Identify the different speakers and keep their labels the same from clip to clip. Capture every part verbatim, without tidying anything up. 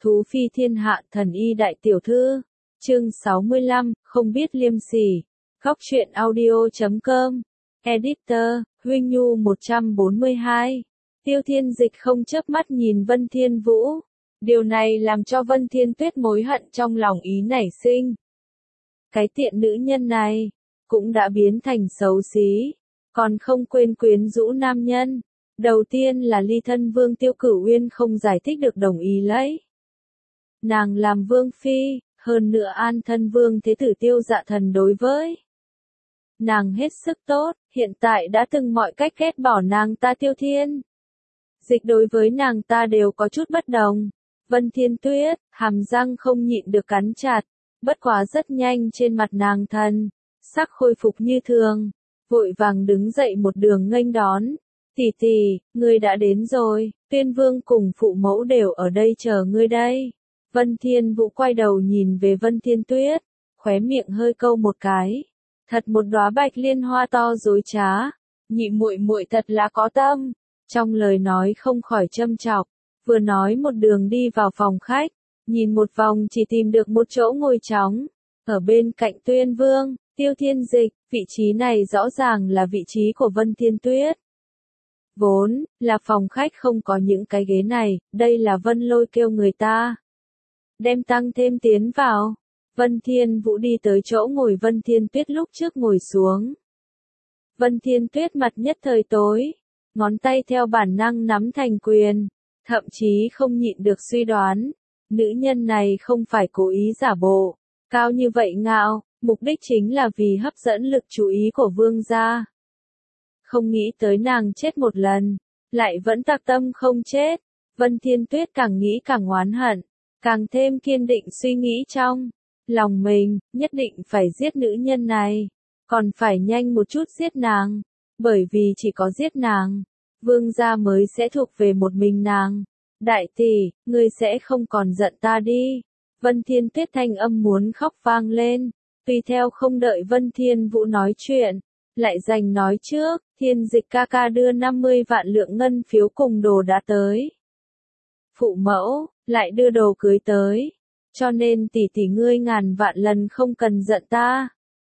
Speaker 1: Thú phi thiên hạ thần y đại tiểu thư. Chương sáu mươi lăm, không biết liêm sỉ. Góc truyện audio chấm com. Editor, Huynh Nhu một trăm bốn mươi hai. Tiêu Thiên Dịch không chớp mắt nhìn Vân Thiên Vũ. Điều này làm cho Vân Thiên Tuyết mối hận trong lòng ý nảy sinh. Cái tiện nữ nhân này, cũng đã biến thành xấu xí, còn không quên quyến rũ nam nhân. Đầu tiên là ly thân vương Tiêu Cửu Uyên không giải thích được đồng ý lấy. Nàng làm vương phi, hơn nữa an thân vương thế tử Tiêu Dạ Thần đối với nàng hết sức tốt, hiện tại đã từng mọi cách ghét bỏ nàng ta Tiêu Thiên Dịch đối với nàng ta đều có chút bất đồng. Vân Thiên Tuyết, hàm răng không nhịn được cắn chặt, bất quá rất nhanh trên mặt nàng thần sắc khôi phục như thường, vội vàng đứng dậy một đường nghênh đón. Tỷ tỷ, ngươi đã đến rồi, Tuyên Vương cùng phụ mẫu đều ở đây chờ ngươi đây. Vân Thiên Vũ quay đầu nhìn về Vân Thiên Tuyết, khóe miệng hơi câu một cái. Thật một đóa bạch liên hoa to dối trá, nhị muội muội thật là có tâm. Trong lời nói không khỏi châm chọc, vừa nói một đường đi vào phòng khách, nhìn một vòng chỉ tìm được một chỗ ngồi trống, ở bên cạnh Tuyên Vương, Tiêu Thiên Dịch, vị trí này rõ ràng là vị trí của Vân Thiên Tuyết. Vốn là phòng khách không có những cái ghế này, đây là Vân Lôi kêu người ta đem tăng thêm tiến vào. Vân Thiên Vũ đi tới chỗ ngồi Vân Thiên Tuyết lúc trước ngồi xuống. Vân Thiên Tuyết mặt nhất thời tối, ngón tay theo bản năng nắm thành quyền, thậm chí không nhịn được suy đoán, nữ nhân này không phải cố ý giả bộ, cao như vậy ngạo, mục đích chính là vì hấp dẫn lực chú ý của vương gia. Không nghĩ tới nàng chết một lần, lại vẫn tạc tâm không chết. Vân Thiên Tuyết càng nghĩ càng oán hận, càng thêm kiên định suy nghĩ trong lòng mình, nhất định phải giết nữ nhân này, còn phải nhanh một chút giết nàng, bởi vì chỉ có giết nàng, vương gia mới sẽ thuộc về một mình nàng. Đại tỷ, ngươi sẽ không còn giận ta đi. Vân Thiên Tuyết thanh âm muốn khóc vang lên, tùy theo không đợi Vân Thiên Vũ nói chuyện, lại giành nói trước, Thiên Dịch ca ca đưa năm mươi vạn lượng ngân phiếu cùng đồ đã tới. Phụ mẫu, lại đưa đồ cưới tới, cho nên tỷ tỷ ngươi ngàn vạn lần không cần giận ta.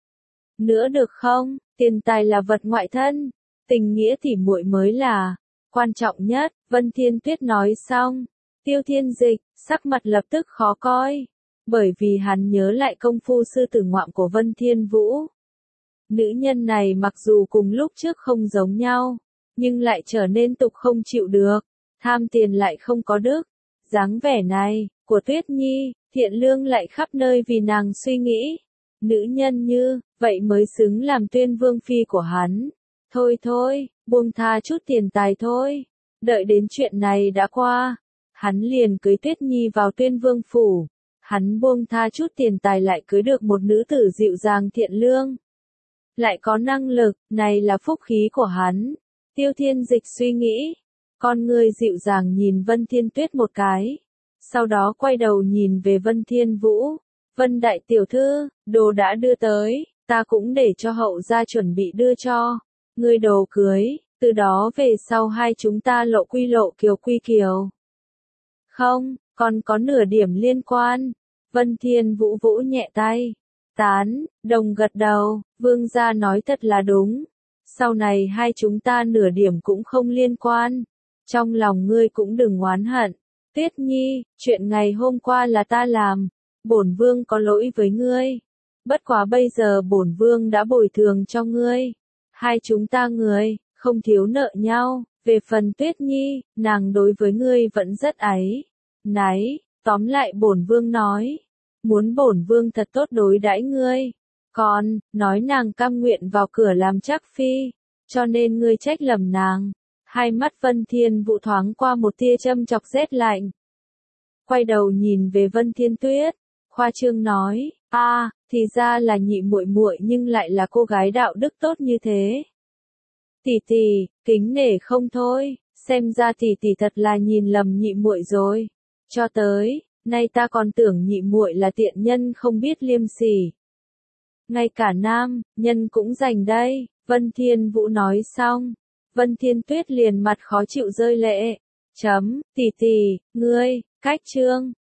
Speaker 1: Nữa được không, tiền tài là vật ngoại thân, tình nghĩa tỷ muội mới là quan trọng nhất. Vân Thiên Tuyết nói xong, Tiêu Thiên Dịch, sắc mặt lập tức khó coi, bởi vì hắn nhớ lại công phu sư tử ngoạm của Vân Thiên Vũ. Nữ nhân này mặc dù cùng lúc trước không giống nhau, nhưng lại trở nên tục không chịu được, tham tiền lại không có đức. Dáng vẻ này, của Tuyết Nhi, thiện lương lại khắp nơi vì nàng suy nghĩ. Nữ nhân như, vậy mới xứng làm Tuyên Vương phi của hắn. Thôi thôi, buông tha chút tiền tài thôi. Đợi đến chuyện này đã qua, hắn liền cưới Tuyết Nhi vào Tuyên Vương phủ. Hắn buông tha chút tiền tài lại cưới được một nữ tử dịu dàng thiện lương, lại có năng lực, này là phúc khí của hắn. Tiêu Thiên Dịch suy nghĩ, con người dịu dàng nhìn Vân Thiên Tuyết một cái, sau đó quay đầu nhìn về Vân Thiên Vũ. Vân đại tiểu thư, đồ đã đưa tới, ta cũng để cho hậu gia chuẩn bị đưa cho ngươi đồ cưới, từ đó về sau hai chúng ta lộ quy lộ kiều quy kiều. Không, còn có nửa điểm liên quan. Vân Thiên Vũ vỗ nhẹ tay, tán, đồng gật đầu, vương gia nói thật là đúng. Sau này hai chúng ta nửa điểm cũng không liên quan. Trong lòng ngươi cũng đừng oán hận. Tuyết Nhi, chuyện ngày hôm qua là ta làm, bổn vương có lỗi với ngươi. Bất quá bây giờ bổn vương đã bồi thường cho ngươi. Hai chúng ta người, không thiếu nợ nhau. Về phần Tuyết Nhi, nàng đối với ngươi vẫn rất áy náy. Tóm lại bổn vương nói, muốn bổn vương thật tốt đối đãi ngươi. Còn, nói nàng cam nguyện vào cửa làm trác phi, cho nên ngươi trách lầm nàng. Hai mắt Vân Thiên Vũ thoáng qua một tia châm chọc rét lạnh. Quay đầu nhìn về Vân Thiên Tuyết, khoa trương nói, a, à, thì ra là nhị muội muội nhưng lại là cô gái đạo đức tốt như thế. Tỷ tỷ, kính nể không thôi, xem ra tỷ tỷ thật là nhìn lầm nhị muội rồi. Cho tới nay ta còn tưởng nhị muội là tiện nhân không biết liêm sỉ. Ngay cả nam nhân cũng dành đây. Vân Thiên Vũ nói xong, Vân Thiên Tuyết liền mặt khó chịu rơi lệ. Chấm, tỷ tỷ, ngươi, cách chương.